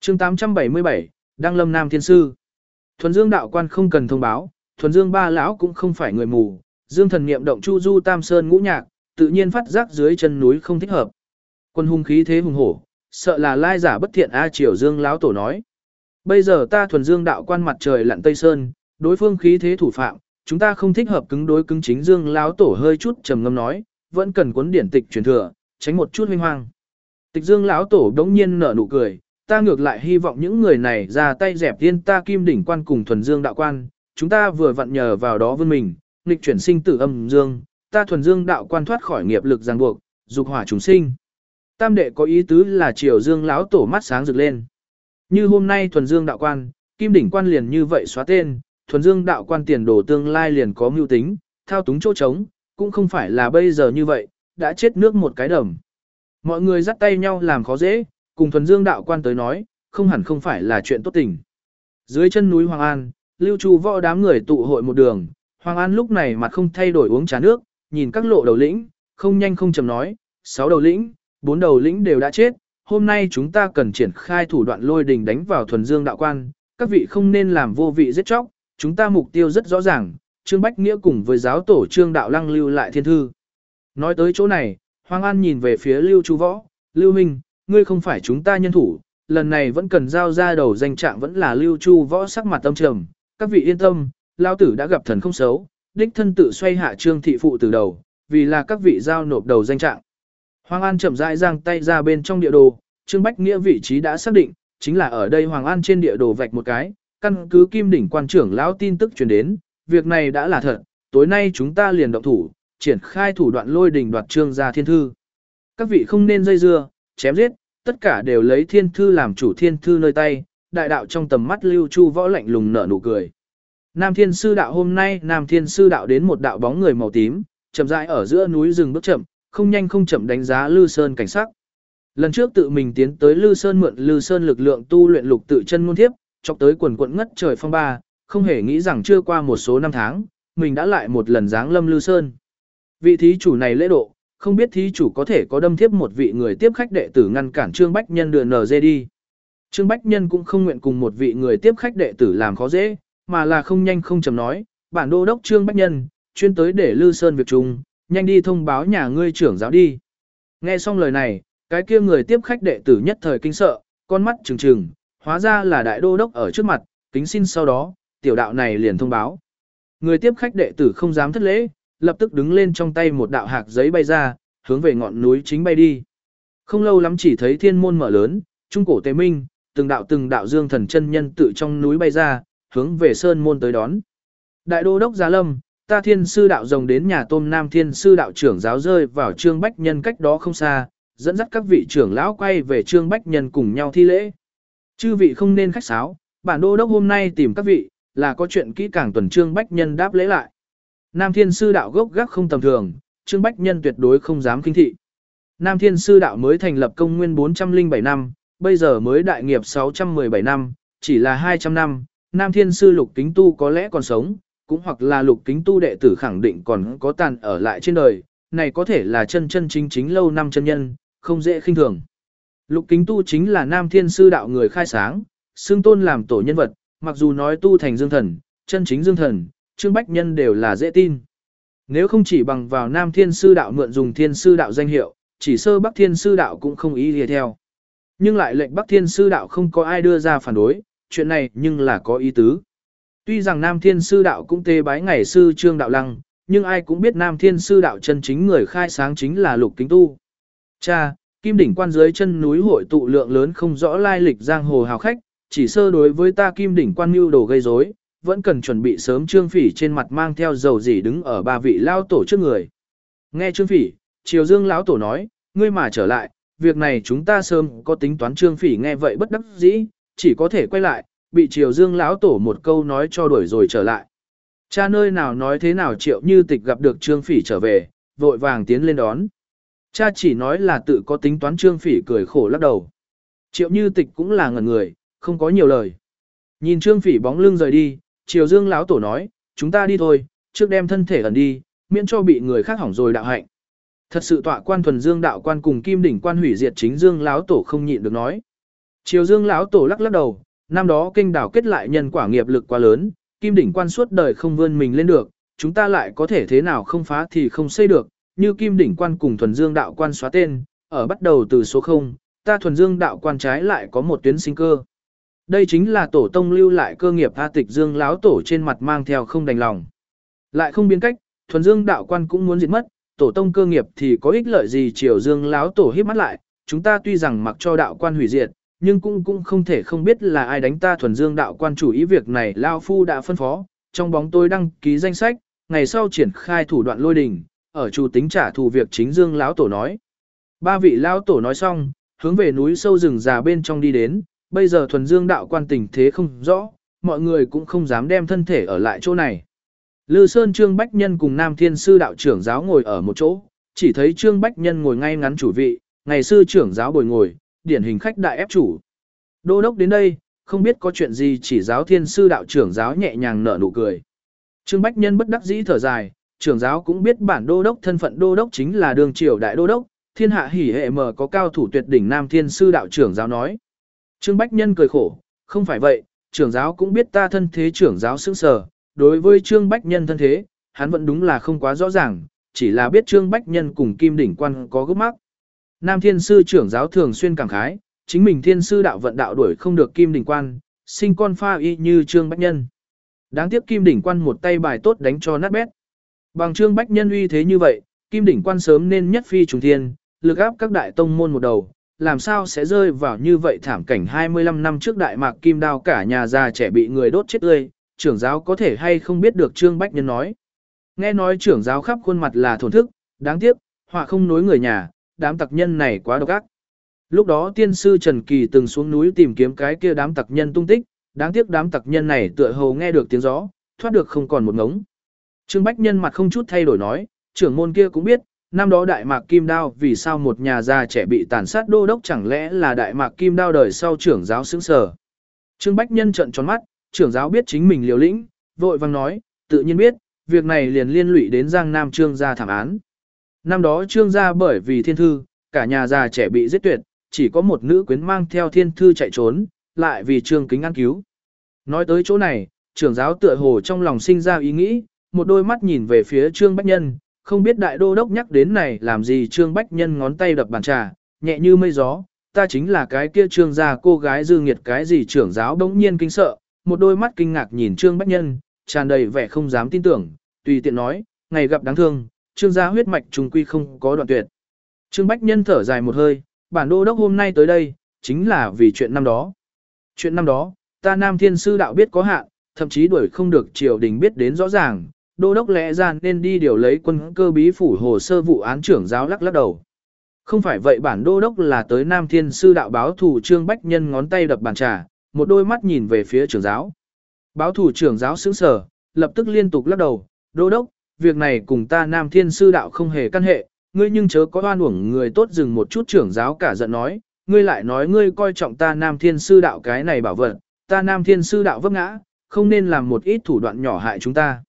Chương 877, Đăng Lâm Nam Thiên Sư. Thuần Dương đạo quan không cần thông báo, Thuần Dương ba lão cũng không phải người mù, Dương Thần niệm động Chu Du Tam Sơn ngũ nhạc, tự nhiên phát giác dưới chân núi không thích hợp. Quân hung khí thế hùng hổ, sợ là lai giả bất thiện a Triều Dương lão tổ nói. Bây giờ ta Thuần Dương đạo quan mặt trời lặn Tây Sơn, đối phương khí thế thủ phạm, chúng ta không thích hợp cứng đối cứng chính. Dương lão tổ hơi chút trầm ngâm nói, vẫn cần cuốn điển tịch truyền thừa, tránh một chút huynh hoang. Tịch Dương lão tổ đống nhiên nở nụ cười, ta ngược lại hy vọng những người này ra tay dẹp tiên ta Kim đỉnh quan cùng Thuần Dương đạo quan, chúng ta vừa vặn nhờ vào đó vươn mình, nghịch chuyển sinh tử âm dương, ta Thuần Dương đạo quan thoát khỏi nghiệp lực ràng buộc, dục hỏa chúng sinh. Tam đệ có ý tứ là Triều Dương lão tổ mắt sáng rực lên. Như hôm nay Thuần Dương đạo quan, Kim đỉnh quan liền như vậy xóa tên, Thuần Dương đạo quan tiền đồ tương lai liền có mưu tính, thao túng chỗ trống, cũng không phải là bây giờ như vậy, đã chết nước một cái đầm. Mọi người dắt tay nhau làm khó dễ, cùng Thuần Dương đạo quan tới nói, không hẳn không phải là chuyện tốt tình. Dưới chân núi Hoàng An, Lưu Chu Võ đám người tụ hội một đường, Hoàng An lúc này mặt không thay đổi uống trà nước, nhìn các lộ đầu lĩnh, không nhanh không chậm nói, 6 đầu lĩnh, 4 đầu lĩnh đều đã chết, hôm nay chúng ta cần triển khai thủ đoạn lôi đình đánh vào Thuần Dương đạo quan, các vị không nên làm vô vị giết chóc, chúng ta mục tiêu rất rõ ràng, Trương Bách Nghĩa cùng với giáo tổ Trương Đạo Lăng lưu lại thiên thư. Nói tới chỗ này, Hoàng An nhìn về phía Lưu Chu Võ, Lưu Minh, ngươi không phải chúng ta nhân thủ, lần này vẫn cần giao ra đầu danh trạng. Vẫn là Lưu Chu Võ sắc mặt tâm trầm, các vị yên tâm, lao tử đã gặp thần không xấu, đích thân tự xoay hạ Trương thị phụ từ đầu, vì là các vị giao nộp đầu danh trạng. Hoàng An chậm rãi giang tay ra bên trong địa đồ, Trương Bách Nghĩa vị trí đã xác định, chính là ở đây. Hoàng An trên địa đồ vạch một cái, căn cứ Kim đỉnh quan trưởng lão tin tức truyền đến, việc này đã là thật, tối nay chúng ta liền động thủ, triển khai thủ đoạn lôi đình đoạt Trương gia thiên thư. Các vị không nên dây dưa, chém giết, tất cả đều lấy thiên thư làm chủ. Thiên thư nơi tay, đại đạo trong tầm mắt Lưu Chu Võ lạnh lùng nở nụ cười. Nam Thiên Sư đạo. Hôm nay Nam Thiên Sư đạo đến một đạo bóng người màu tím, chậm rãi ở giữa núi rừng bước chậm, không nhanh không chậm đánh giá Lư Sơn cảnh sắc. Lần trước tự mình tiến tới Lư Sơn mượn Lư Sơn lực lượng tu luyện lục tự chân ngôn thiếp, chọc tới quần quận ngất trời phong ba, không hề nghĩ rằng chưa qua một số năm tháng, mình đã lại một lần giáng lâm Lư Sơn. Vị thí chủ này lễ độ, không biết thí chủ có thể có đâm thiếp một vị người tiếp khách đệ tử ngăn cản Trương Bách Nhân đưa NG đi. Trương Bách Nhân cũng không nguyện cùng một vị người tiếp khách đệ tử làm khó dễ, mà là không nhanh không chậm nói, bản đô đốc Trương Bách Nhân, chuyên tới để Lư Sơn việc chung, nhanh đi thông báo nhà ngươi trưởng giáo đi. Nghe xong lời này, cái kia người tiếp khách đệ tử nhất thời kinh sợ, con mắt trừng trừng, hóa ra là đại đô đốc ở trước mặt, kính xin sau đó, tiểu đạo này liền thông báo. Người tiếp khách đệ tử không dám thất lễ, lập tức đứng lên, trong tay một đạo hạc giấy bay ra, hướng về ngọn núi chính bay đi. Không lâu lắm chỉ thấy thiên môn mở lớn, trung cổ tế minh, từng đạo Dương Thần chân nhân tự trong núi bay ra, hướng về sơn môn tới đón. Đại đô đốc Giá Lâm, ta Thiên Sư đạo rồng đến nhà tôm. Nam Thiên Sư đạo trưởng giáo rơi vào Trương Bách Nhân cách đó không xa, dẫn dắt các vị trưởng lão quay về Trương Bách Nhân cùng nhau thi lễ. Chư vị không nên khách sáo, bản đô đốc hôm nay tìm các vị, là có chuyện kỹ càng tuần. Trương Bách Nhân đáp lễ lại. Nam Thiên Sư đạo gốc gác không tầm thường, Trương Bách Nhân tuyệt đối không dám khinh thị. Nam Thiên Sư đạo mới thành lập công nguyên 407 năm, bây giờ mới đại nghiệp 617 năm, chỉ là 200 năm, Nam Thiên Sư Lục Kính Tu có lẽ còn sống, cũng hoặc là Lục Kính Tu đệ tử khẳng định còn có tàn ở lại trên đời, này có thể là chân chính lâu năm chân nhân, không dễ khinh thường. Lục Kính Tu chính là Nam Thiên Sư đạo người khai sáng, xưng tôn làm tổ nhân vật, mặc dù nói tu thành dương thần, chân chính dương thần, Trương Bách Nhân đều là dễ tin. Nếu không chỉ bằng vào Nam Thiên Sư đạo mượn dùng Thiên Sư đạo danh hiệu, chỉ sơ Bắc Thiên Sư đạo cũng không ý lìa theo. Nhưng lại lệnh Bắc Thiên Sư đạo không có ai đưa ra phản đối, chuyện này nhưng là có ý tứ. Tuy rằng Nam Thiên Sư đạo cũng tế bái ngày sư Trương Đạo Lăng, nhưng ai cũng biết Nam Thiên Sư đạo chân chính người khai sáng chính là Lục Kính Tu. Cha, Kim đỉnh quan dưới chân núi hội tụ lượng lớn không rõ lai lịch giang hồ hào khách, chỉ sơ đối với ta Kim đỉnh quan mưu đồ gây rối, vẫn cần chuẩn bị sớm. Trương Phỉ trên mặt mang theo dầu dỉ đứng ở ba vị lao tổ trước người. Nghe Trương Phỉ, Triều Dương lão tổ nói, ngươi mà trở lại, việc này chúng ta sớm có tính toán. Trương Phỉ nghe vậy bất đắc dĩ, chỉ có thể quay lại, bị Triều Dương lão tổ một câu nói cho đuổi rồi trở lại. Cha nơi nào nói thế nào Triệu Như Tịch gặp được Trương Phỉ trở về, vội vàng tiến lên đón. Cha chỉ nói là tự có tính toán. Trương Phỉ cười khổ lắc đầu. Triệu Như Tịch cũng là ngẩn người, không có nhiều lời. Nhìn Trương Phỉ bóng lưng rời đi, Triều Dương lão tổ nói, chúng ta đi thôi, trước đem thân thể ẩn đi, miễn cho bị người khác hỏng rồi đạo hạnh. Thật sự tọa quan Thuần Dương đạo quan cùng Kim đỉnh quan hủy diệt chính. Dương lão tổ không nhịn được nói. Triều Dương lão tổ lắc lắc đầu, năm đó kinh đảo kết lại nhân quả nghiệp lực quá lớn, Kim đỉnh quan suốt đời không vươn mình lên được, chúng ta lại có thể thế nào không phá thì không xây được, như Kim đỉnh quan cùng Thuần Dương đạo quan xóa tên, ở bắt đầu từ số 0, ta Thuần Dương đạo quan trái lại có một tuyến sinh cơ. Đây chính là tổ tông lưu lại cơ nghiệp A Tịch Dương lão tổ trên mặt mang theo không đành lòng. Lại không biến cách, Thuần Dương đạo quan cũng muốn diệt mất, tổ tông cơ nghiệp thì có ích lợi gì? Triều Dương lão tổ híp mắt lại, chúng ta tuy rằng mặc cho đạo quan hủy diệt, nhưng cũng không thể không biết là ai đánh ta Thuần Dương đạo quan chủ ý, việc này lão phu đã phân phó, trong bóng tối đăng ký danh sách, ngày sau triển khai thủ đoạn lôi đình, ở chủ tính trả thù việc chính Dương lão tổ nói. Ba vị lão tổ nói xong, hướng về núi sâu rừng già bên trong đi đến, bây giờ Thuần Dương đạo quan tình thế không rõ, mọi người cũng không dám đem thân thể ở lại chỗ này. Lư Sơn Trương Bách Nhân cùng Nam Thiên Sư đạo trưởng giáo ngồi ở một chỗ, chỉ thấy Trương Bách Nhân ngồi ngay ngắn chủ vị, ngày sư trưởng giáo bồi ngồi, điển hình khách đại ép chủ. Đô đốc đến đây, không biết có chuyện gì, chỉ giáo Thiên Sư đạo trưởng giáo nhẹ nhàng nở nụ cười. Trương Bách Nhân bất đắc dĩ thở dài, trưởng giáo cũng biết bản đô đốc thân phận đô đốc chính là đường triều đại đô đốc, thiên hạ hỉ hệ mở có cao thủ tuyệt đỉnh. Nam Thiên Sư đạo trưởng giáo nói. Trương Bách Nhân cười khổ, không phải vậy, trưởng giáo cũng biết ta thân thế. Trưởng giáo sững sờ, đối với Trương Bách Nhân thân thế, hắn vẫn đúng là không quá rõ ràng, chỉ là biết Trương Bách Nhân cùng Kim đỉnh quan có gốc mắc. Nam Thiên Sư trưởng giáo thường xuyên cảm khái, chính mình Thiên Sư đạo vận đạo đuổi không được Kim đỉnh quan, sinh con pha y như Trương Bách Nhân. Đáng tiếc Kim đỉnh quan một tay bài tốt đánh cho nát bét. Bằng Trương Bách Nhân uy thế như vậy, Kim đỉnh quan sớm nên nhất phi trùng thiên, lực áp các đại tông môn một đầu, làm sao sẽ rơi vào như vậy thảm cảnh. 25 năm trước Đại Mạc Kim Đao cả nhà già trẻ bị người đốt chết tươi, trưởng giáo có thể hay không biết được? Trương Bách Nhân nói. Nghe nói trưởng giáo khắp khuôn mặt là thổn thức, đáng tiếc, họa không nối người nhà, đám tặc nhân này quá độc ác. Lúc đó tiên sư Trần Kỳ từng xuống núi tìm kiếm cái kia đám tặc nhân tung tích, đáng tiếc đám tặc nhân này tựa hồ nghe được tiếng gió, thoát được không còn một ngống. Trương Bách Nhân mặt không chút thay đổi nói, trưởng môn kia cũng biết, năm đó Đại Mạc Kim Đao vì sao một nhà già trẻ bị tàn sát, đô đốc chẳng lẽ là Đại Mạc Kim Đao đời sau? Trưởng giáo sững sờ. Trương Bách Nhân trợn tròn mắt, trưởng giáo biết chính mình liều lĩnh, vội vàng nói, tự nhiên biết, việc này liền liên lụy đến Giang Nam Trương gia thảm án. Năm đó Trương gia bởi vì thiên thư, cả nhà già trẻ bị giết tuyệt, chỉ có một nữ quyến mang theo thiên thư chạy trốn, lại vì Trương Kính ăn cứu. Nói tới chỗ này, trưởng giáo tựa hồ trong lòng sinh ra ý nghĩ, một đôi mắt nhìn về phía Trương Bách Nhân, không biết đại đô đốc nhắc đến này làm gì? Trương Bách Nhân ngón tay đập bàn trà, nhẹ như mây gió, ta chính là cái kia Trương gia cô gái dư nghiệt. Cái gì? Trưởng giáo bỗng nhiên kinh sợ, một đôi mắt kinh ngạc nhìn Trương Bách Nhân, tràn đầy vẻ không dám tin tưởng, tùy tiện nói, ngày gặp đáng thương, Trương gia huyết mạch trùng quy không có đoạn tuyệt. Trương Bách Nhân thở dài một hơi, bản đô đốc hôm nay tới đây, chính là vì chuyện năm đó. Chuyện năm đó, ta Nam Thiên Sư đạo biết có hạn, thậm chí đuổi không được triều đình biết đến rõ ràng, đô đốc lẽ ra nên đi điều lấy quân cơ bí phủ hồ sơ vụ án. Trưởng giáo lắc lắc đầu. Không phải vậy, bản đô đốc là tới Nam Thiên Sư đạo báo thù. Trương Bách Nhân ngón tay đập bàn trà, một đôi mắt nhìn về phía trưởng giáo. Báo thù? Trưởng giáo sững sờ, lập tức liên tục lắc đầu, đô đốc, việc này cùng ta Nam Thiên Sư đạo không hề căn hệ, ngươi nhưng chớ có oan uổng người tốt. Dừng một chút, trưởng giáo cả giận nói, ngươi lại nói ngươi coi trọng ta Nam Thiên Sư đạo cái này bảo vật, ta Nam Thiên Sư đạo vấp ngã, không nên làm một ít thủ đoạn nhỏ hại chúng ta.